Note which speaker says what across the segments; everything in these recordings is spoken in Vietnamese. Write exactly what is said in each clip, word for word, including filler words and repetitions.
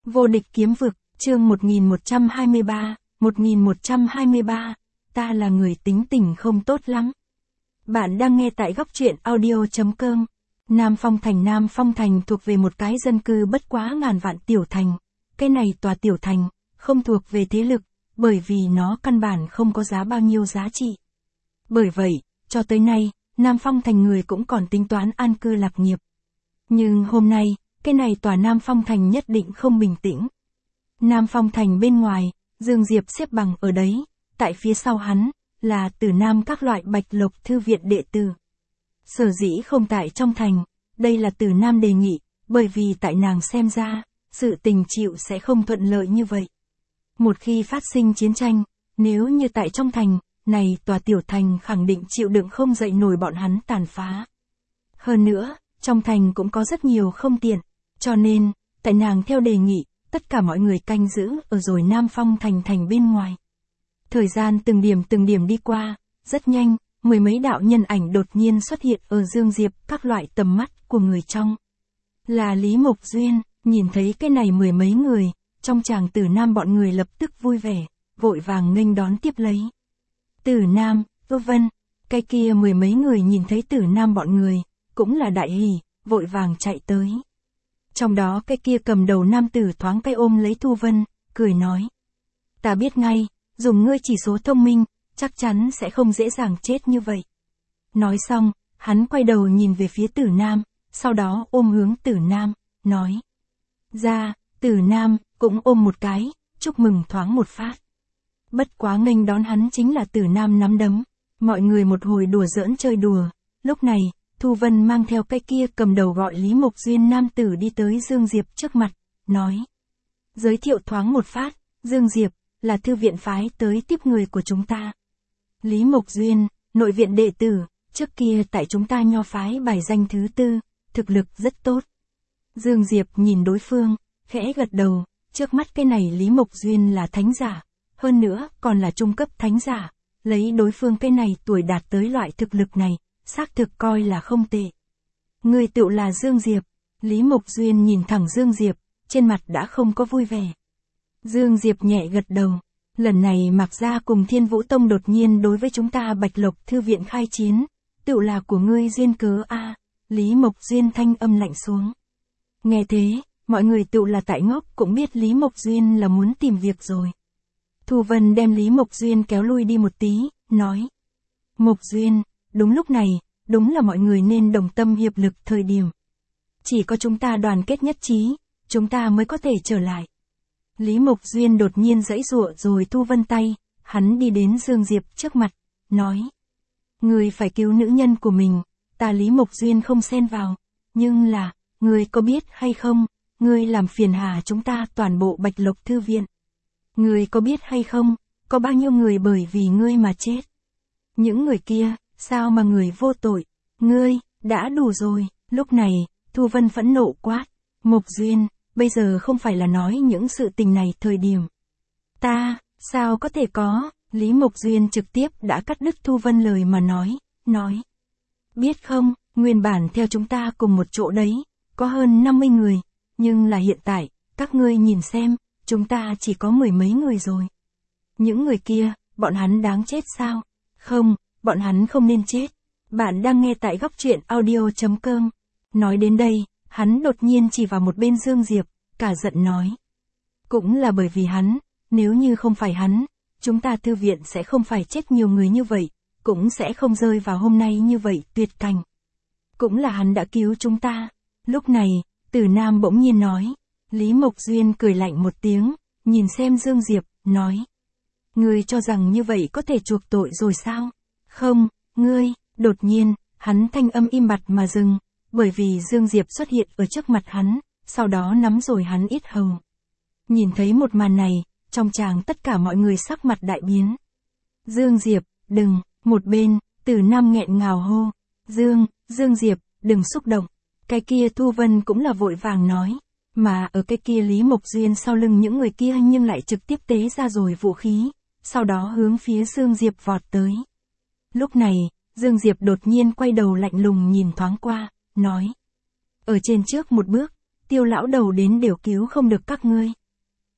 Speaker 1: Vô địch kiếm vực, chương một nghìn một trăm hai mươi ba, một nghìn một trăm hai mươi ba, ta là người tính tình không tốt lắm. Bạn đang nghe tại góc truyện audio.com. Nam Phong Thành Nam Phong Thành thuộc về một cái dân cư bất quá ngàn vạn tiểu thành. Cái này tòa tiểu thành, không thuộc về thế lực, bởi vì nó căn bản không có giá bao nhiêu giá trị. Bởi vậy, cho tới nay, Nam Phong Thành người cũng còn tính toán an cư lạc nghiệp. Nhưng hôm nay, cái này tòa Nam Phong Thành nhất định không bình tĩnh. Nam Phong Thành bên ngoài, Dương Diệp xếp bằng ở đấy, tại phía sau hắn, là Tử Nam các loại Bạch Lộc thư viện đệ tử. Sở dĩ không tại trong thành, đây là Tử Nam đề nghị, bởi vì tại nàng xem ra, sự tình chịu sẽ không thuận lợi như vậy. Một khi phát sinh chiến tranh, nếu như tại trong thành, này tòa tiểu thành khẳng định chịu đựng không dậy nổi bọn hắn tàn phá. Hơn nữa, trong thành cũng có rất nhiều không tiện, cho nên, tại nàng theo đề nghị, tất cả mọi người canh giữ ở rồi Nam Phong Thành thành bên ngoài. Thời gian từng điểm từng điểm đi qua, rất nhanh, mười mấy đạo nhân ảnh đột nhiên xuất hiện ở Dương Diệp các loại tầm mắt của người trong. Là Lý Mộc Duyên, nhìn thấy cái này mười mấy người, trong chàng Tử Nam bọn người lập tức vui vẻ, vội vàng nghênh đón tiếp lấy. Tử Nam, Tô Vân, cái kia mười mấy người nhìn thấy Tử Nam bọn người, cũng là đại hỉ, vội vàng chạy tới. Trong đó cái kia cầm đầu nam tử thoáng cái ôm lấy Thu Vân, cười nói. Ta biết ngay, dùng ngươi chỉ số thông minh, chắc chắn sẽ không dễ dàng chết như vậy. Nói xong, hắn quay đầu nhìn về phía Tử Nam, sau đó ôm hướng Tử Nam, nói. Ra, Tử Nam, cũng ôm một cái, chúc mừng thoáng một phát. Bất quá nghênh đón hắn chính là Tử Nam nắm đấm, mọi người một hồi đùa giỡn chơi đùa, lúc này, Thu Vân mang theo cái kia cầm đầu gọi Lý Mộc Duyên nam tử đi tới Dương Diệp trước mặt, nói. Giới thiệu thoáng một phát, Dương Diệp, là thư viện phái tới tiếp người của chúng ta. Lý Mộc Duyên, nội viện đệ tử, trước kia tại chúng ta nho phái bài danh thứ tư, thực lực rất tốt. Dương Diệp nhìn đối phương, khẽ gật đầu, trước mắt cái này Lý Mộc Duyên là thánh giả, hơn nữa còn là trung cấp thánh giả, lấy đối phương cái này tuổi đạt tới loại thực lực này, xác thực coi là không tệ. Người tựu là Dương Diệp, Lý Mộc Duyên nhìn thẳng Dương Diệp, trên mặt đã không có vui vẻ. Dương Diệp nhẹ gật đầu, lần này Mạc Gia cùng Thiên Vũ Tông đột nhiên đối với chúng ta Bạch Lộc thư viện khai chiến, tựu là của ngươi duyên cớ a. À, Lý Mộc Duyên thanh âm lạnh xuống. Nghe thế, mọi người tựu là tại ngốc cũng biết Lý Mộc Duyên là muốn tìm việc rồi. Thu Vân đem Lý Mộc Duyên kéo lui đi một tí, nói. Mộc Duyên, đúng lúc này, đúng là mọi người nên đồng tâm hiệp lực thời điểm. Chỉ có chúng ta đoàn kết nhất trí, chúng ta mới có thể trở lại. Lý Mộc Duyên đột nhiên giãy giụa rồi Thu Vân tay, hắn đi đến Dương Diệp trước mặt, nói. Người phải cứu nữ nhân của mình, ta Lý Mộc Duyên không xen vào, nhưng là, người có biết hay không, người làm phiền hà chúng ta toàn bộ Bạch Lộc thư viện. Người có biết hay không, có bao nhiêu người bởi vì ngươi mà chết. Những người kia, sao mà người vô tội, ngươi, đã đủ rồi. Lúc này, Thu Vân phẫn nộ quát, Mộc Duyên, bây giờ không phải là nói những sự tình này thời điểm. Ta, sao có thể có, Lý Mộc Duyên trực tiếp đã cắt đứt Thu Vân lời mà nói, nói. Biết không, nguyên bản theo chúng ta cùng một chỗ đấy, có hơn năm mươi người, nhưng là hiện tại, các ngươi nhìn xem, chúng ta chỉ có mười mấy người rồi. Những người kia, bọn hắn đáng chết sao? Không, bọn hắn không nên chết. Bạn đang nghe tại góc truyện audio.com. Nói đến đây, hắn đột nhiên chỉ vào một bên Dương Diệp, cả giận nói. Cũng là bởi vì hắn, nếu như không phải hắn, chúng ta thư viện sẽ không phải chết nhiều người như vậy, cũng sẽ không rơi vào hôm nay như vậy tuyệt cảnh. Cũng là hắn đã cứu chúng ta. Lúc này, Tử Nam bỗng nhiên nói. Lý Mộc Duyên cười lạnh một tiếng, nhìn xem Dương Diệp, nói. Ngươi cho rằng như vậy có thể chuộc tội rồi sao? Không, ngươi, đột nhiên, hắn thanh âm im bặt mà dừng, bởi vì Dương Diệp xuất hiện ở trước mặt hắn, sau đó nắm rồi hắn yết hầu. Nhìn thấy một màn này, trong tràng tất cả mọi người sắc mặt đại biến. Dương Diệp, đừng, một bên, Tử Nam nghẹn ngào hô. Dương, Dương Diệp, đừng xúc động. Cái kia Thu Vân cũng là vội vàng nói. Mà ở cái kia Lý Mộc Duyên sau lưng những người kia nhưng lại trực tiếp tế ra rồi vũ khí, sau đó hướng phía Dương Diệp vọt tới. Lúc này, Dương Diệp đột nhiên quay đầu lạnh lùng nhìn thoáng qua, nói. Ở trên trước một bước, Tiêu lão đầu đến đều cứu không được các ngươi.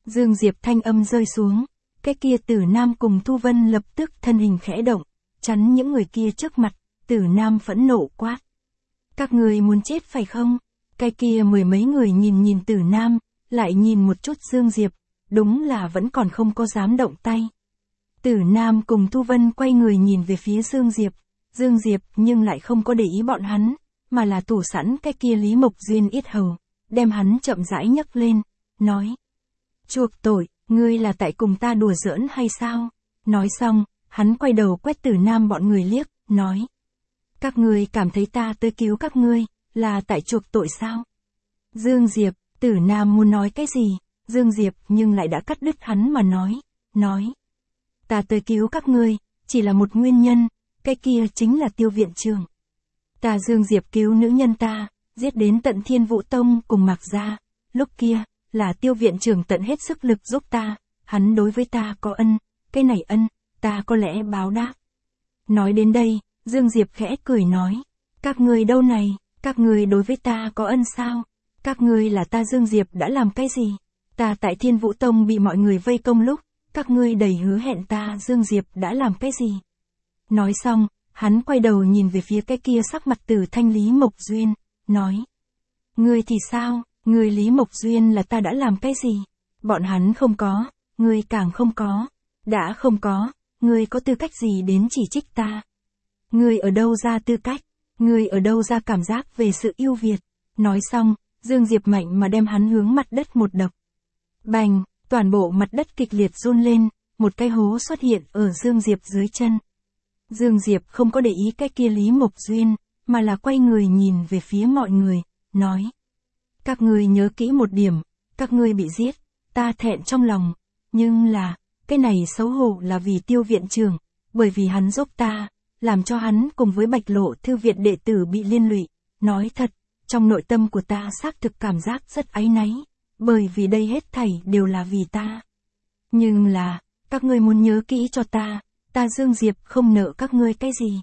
Speaker 1: Dương Diệp thanh âm rơi xuống, cái kia Tử Nam cùng Thu Vân lập tức thân hình khẽ động, chắn những người kia trước mặt, Tử Nam phẫn nộ quát. Các người muốn chết phải không? Cái kia mười mấy người nhìn nhìn Tử Nam, lại nhìn một chút Dương Diệp, đúng là vẫn còn không có dám động tay. Tử Nam cùng Thu Vân quay người nhìn về phía Dương Diệp, Dương Diệp nhưng lại không có để ý bọn hắn, mà là thủ sẵn cái kia Lý Mộc Duyên yết hầu, đem hắn chậm rãi nhấc lên, nói. Chuộc tội, ngươi là tại cùng ta đùa giỡn hay sao? Nói xong, hắn quay đầu quét Tử Nam bọn người liếc, nói. Các ngươi cảm thấy ta tới cứu các ngươi, là tại chuộc tội sao? Dương Diệp, Tử Nam muốn nói cái gì? Dương Diệp nhưng lại đã cắt đứt hắn mà nói, nói. Ta tới cứu các ngươi, chỉ là một nguyên nhân, cái kia chính là Tiêu viện trưởng. Ta Dương Diệp cứu nữ nhân ta, giết đến tận Thiên Vũ Tông cùng Mạc Gia, lúc kia, là Tiêu viện trưởng tận hết sức lực giúp ta, hắn đối với ta có ân, cái này ân, ta có lẽ báo đáp. Nói đến đây, Dương Diệp khẽ cười nói, các ngươi đâu này, các ngươi đối với ta có ân sao? Các ngươi là ta Dương Diệp đã làm cái gì? Ta tại Thiên Vũ Tông bị mọi người vây công lúc, các ngươi đầy hứa hẹn ta Dương Diệp đã làm cái gì? Nói xong, hắn quay đầu nhìn về phía cái kia sắc mặt Tử Thanh Lý Mộc Duyên, nói. Ngươi thì sao, ngươi Lý Mộc Duyên là ta đã làm cái gì? Bọn hắn không có, ngươi càng không có. Đã không có, ngươi có tư cách gì đến chỉ trích ta? Ngươi ở đâu ra tư cách? Ngươi ở đâu ra cảm giác về sự yêu Việt? Nói xong, Dương Diệp mạnh mà đem hắn hướng mặt đất một đập. Bành, toàn bộ mặt đất kịch liệt run lên, một cái hố xuất hiện ở Dương Diệp dưới chân. Dương Diệp không có để ý cái kia Lý Mộc Duyên, mà là quay người nhìn về phía mọi người, nói. Các ngươi nhớ kỹ một điểm, các ngươi bị giết, ta thẹn trong lòng, nhưng là, cái này xấu hổ là vì Tiêu viện trưởng, bởi vì hắn giúp ta, làm cho hắn cùng với Bạch Lộ Thư viện đệ tử bị liên lụy. Nói thật, trong nội tâm của ta xác thực cảm giác rất áy náy, bởi vì đây hết thảy đều là vì ta. Nhưng là, các ngươi muốn nhớ kỹ cho ta, ta Dương Diệp không nợ các ngươi cái gì.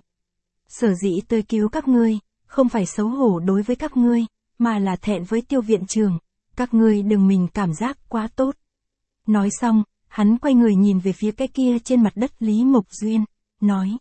Speaker 1: Sở dĩ tôi cứu các ngươi, không phải xấu hổ đối với các ngươi, mà là thẹn với Tiêu viện trưởng, các ngươi đừng mình cảm giác quá tốt. Nói xong, hắn quay người nhìn về phía cái kia trên mặt đất Lý Mộc Duyên, nói.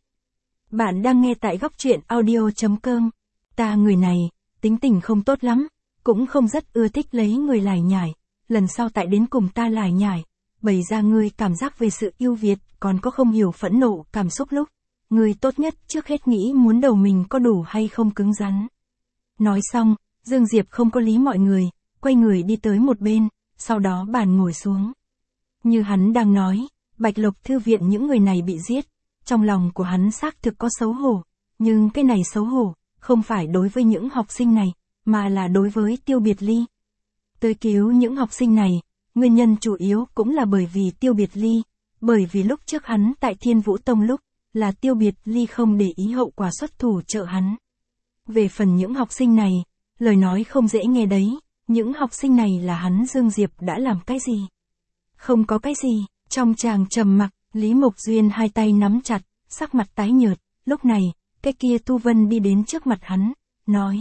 Speaker 1: Bạn đang nghe tại góc truyện audio chấm com. Ta người này, tính tình không tốt lắm, cũng không rất ưa thích lấy người lải nhải, lần sau tại đến cùng ta lải nhải, bày ra ngươi cảm giác về sự yêu Việt, còn có không hiểu phẫn nộ cảm xúc lúc. Ngươi tốt nhất trước hết nghĩ muốn đầu mình có đủ hay không cứng rắn. Nói xong, Dương Diệp không có lý mọi người, quay người đi tới một bên, sau đó bàn ngồi xuống. Như hắn đang nói, Bạch Lộc Thư viện những người này bị giết, trong lòng của hắn xác thực có xấu hổ, nhưng cái này xấu hổ, không phải đối với những học sinh này, mà là đối với Tiêu Biệt Ly. Tới cứu những học sinh này, nguyên nhân chủ yếu cũng là bởi vì Tiêu Biệt Ly, bởi vì lúc trước hắn tại Thiên Vũ Tông lúc, là Tiêu Biệt Ly không để ý hậu quả xuất thủ trợ hắn. Về phần những học sinh này, lời nói không dễ nghe đấy, những học sinh này là hắn Dương Diệp đã làm cái gì? Không có cái gì, trong chàng trầm mặc, Lý Mộc Duyên hai tay nắm chặt, sắc mặt tái nhợt, lúc này, cái kia Tu Vân đi đến trước mặt hắn, nói.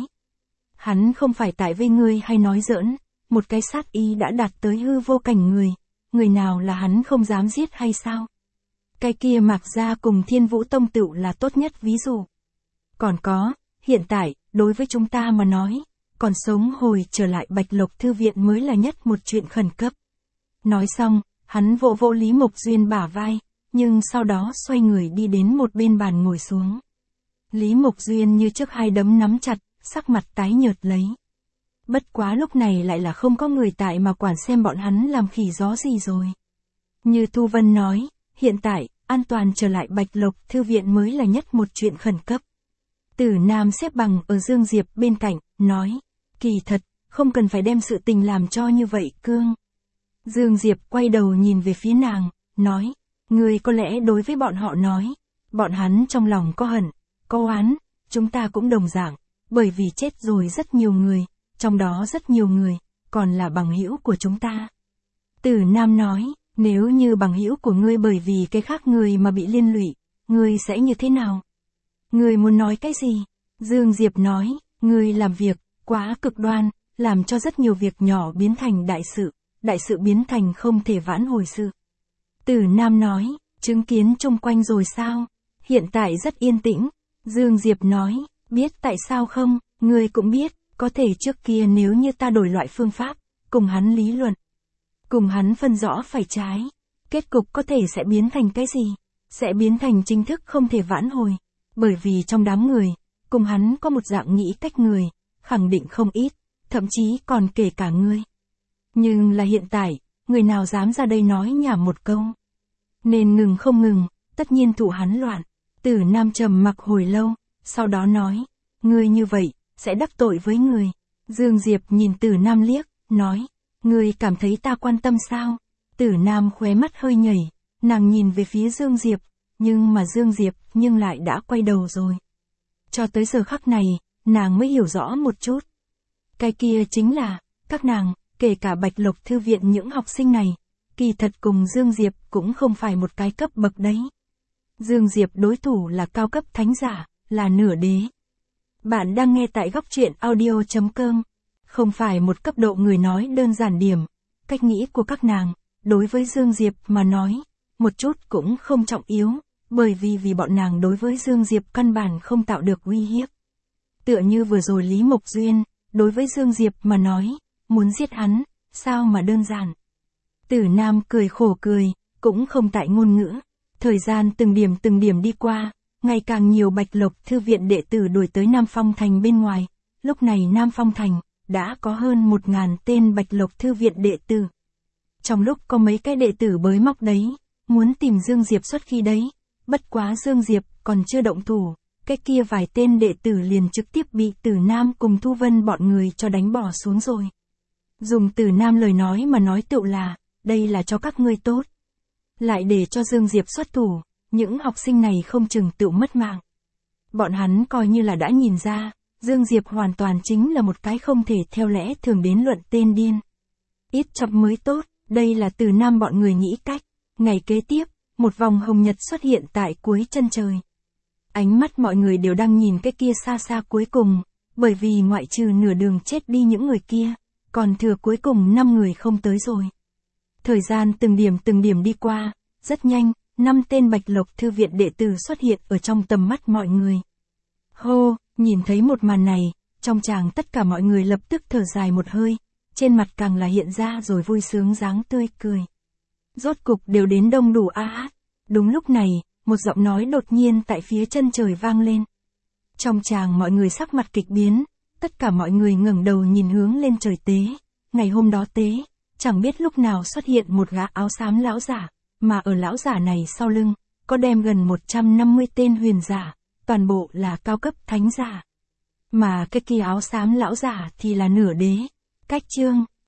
Speaker 1: Hắn không phải tại với ngươi hay nói giỡn, một cái sát ý đã đạt tới hư vô cảnh người, người nào là hắn không dám giết hay sao? Cái kia Mạc Gia cùng Thiên Vũ Tông tựu là tốt nhất ví dụ. Còn có, hiện tại, đối với chúng ta mà nói, còn sống hồi trở lại Bạch Lộc Thư viện mới là nhất một chuyện khẩn cấp. Nói xong, hắn vỗ vỗ Lý Mộc Duyên bả vai, nhưng sau đó xoay người đi đến một bên bàn ngồi xuống. Lý Mộc Duyên như trước hai đấm nắm chặt, sắc mặt tái nhợt lấy. Bất quá lúc này lại là không có người tại mà quản xem bọn hắn làm khỉ gió gì rồi. Như Thu Vân nói, hiện tại, an toàn trở lại Bạch Lộc Thư viện mới là nhất một chuyện khẩn cấp. Tử Nam xếp bằng ở Dương Diệp bên cạnh, nói, kỳ thật, không cần phải đem sự tình làm cho như vậy cương. Dương Diệp quay đầu nhìn về phía nàng, nói, ngươi có lẽ đối với bọn họ nói, bọn hắn trong lòng có hận, có oán, chúng ta cũng đồng dạng, bởi vì chết rồi rất nhiều người, trong đó rất nhiều người, còn là bằng hữu của chúng ta. Tử Nam nói, nếu như bằng hữu của ngươi bởi vì cái khác người mà bị liên lụy, ngươi sẽ như thế nào? Ngươi muốn nói cái gì? Dương Diệp nói, ngươi làm việc, quá cực đoan, làm cho rất nhiều việc nhỏ biến thành đại sự, đại sự biến thành không thể vãn hồi sự. Tử Nam nói, chứng kiến chung quanh rồi sao? Hiện tại rất yên tĩnh. Dương Diệp nói, biết tại sao không, ngươi cũng biết, có thể trước kia nếu như ta đổi loại phương pháp, cùng hắn lý luận, cùng hắn phân rõ phải trái, kết cục có thể sẽ biến thành cái gì? Sẽ biến thành chính thức không thể vãn hồi. Bởi vì trong đám người, cùng hắn có một dạng nghĩ cách người, khẳng định không ít, thậm chí còn kể cả ngươi. Nhưng là hiện tại, người nào dám ra đây nói nhảm một câu. Nên ngừng không ngừng, tất nhiên thủ hắn loạn. Tử Nam trầm mặc hồi lâu, sau đó nói, ngươi như vậy, sẽ đắc tội với người. Dương Diệp nhìn Tử Nam liếc, nói, ngươi cảm thấy ta quan tâm sao? Tử Nam khóe mắt hơi nhảy, nàng nhìn về phía Dương Diệp, nhưng mà Dương Diệp nhưng lại đã quay đầu rồi. Cho tới giờ khắc này, nàng mới hiểu rõ một chút. Cái kia chính là, các nàng, kể cả Bạch Lộc Thư viện những học sinh này, kỳ thật cùng Dương Diệp cũng không phải một cái cấp bậc đấy. Dương Diệp đối thủ là cao cấp thánh giả, là nửa đế. Bạn đang nghe tại góc truyện audio chấm com. Không phải một cấp độ người nói đơn giản điểm, cách nghĩ của các nàng, đối với Dương Diệp mà nói, một chút cũng không trọng yếu, bởi vì vì bọn nàng đối với Dương Diệp căn bản không tạo được uy hiếp. Tựa như vừa rồi Lý Mộc Duyên, đối với Dương Diệp mà nói, muốn giết hắn, sao mà đơn giản. Tử Nam cười khổ cười, cũng không tại ngôn ngữ. Thời gian từng điểm từng điểm đi qua, ngày càng nhiều Bạch Lộc Thư viện đệ tử đuổi tới Nam Phong Thành bên ngoài. Lúc này Nam Phong Thành, đã có hơn một ngàn tên Bạch Lộc Thư viện đệ tử. Trong lúc có mấy cái đệ tử bới móc đấy, muốn tìm Dương Diệp xuất khi đấy, bất quá Dương Diệp còn chưa động thủ, cái kia vài tên đệ tử liền trực tiếp bị Tử Nam cùng Thu Vân bọn người cho đánh bỏ xuống rồi. Dùng Tử Nam lời nói mà nói tựu là, đây là cho các ngươi tốt. Lại để cho Dương Diệp xuất thủ, những học sinh này không chừng tựu mất mạng. Bọn hắn coi như là đã nhìn ra, Dương Diệp hoàn toàn chính là một cái không thể theo lẽ thường đến luận tên điên. Ít chậm mới tốt, đây là Tử Nam bọn người nghĩ cách. Ngày kế tiếp, một vòng hồng nhật xuất hiện tại cuối chân trời. Ánh mắt mọi người đều đang nhìn cái kia xa xa cuối cùng, bởi vì ngoại trừ nửa đường chết đi những người kia, còn thừa cuối cùng năm người không tới rồi. Thời gian từng điểm từng điểm đi qua, rất nhanh, năm tên Bạch Lộc Thư viện đệ tử xuất hiện ở trong tầm mắt mọi người. Hô, nhìn thấy một màn này, trong tràng tất cả mọi người lập tức thở dài một hơi, trên mặt càng là hiện ra rồi vui sướng dáng tươi cười. Rốt cục đều đến đông đủ a hát. Đúng lúc này, một giọng nói đột nhiên tại phía chân trời vang lên. Trong tràng mọi người sắc mặt kịch biến, tất cả mọi người ngẩng đầu nhìn hướng lên trời tế. Ngày hôm đó tế, chẳng biết lúc nào xuất hiện một gã áo xám lão giả, mà ở lão giả này sau lưng, có đem gần một trăm năm mươi tên huyền giả, toàn bộ là cao cấp thánh giả. Mà cái kia áo xám lão giả thì là nửa đế. Cách chương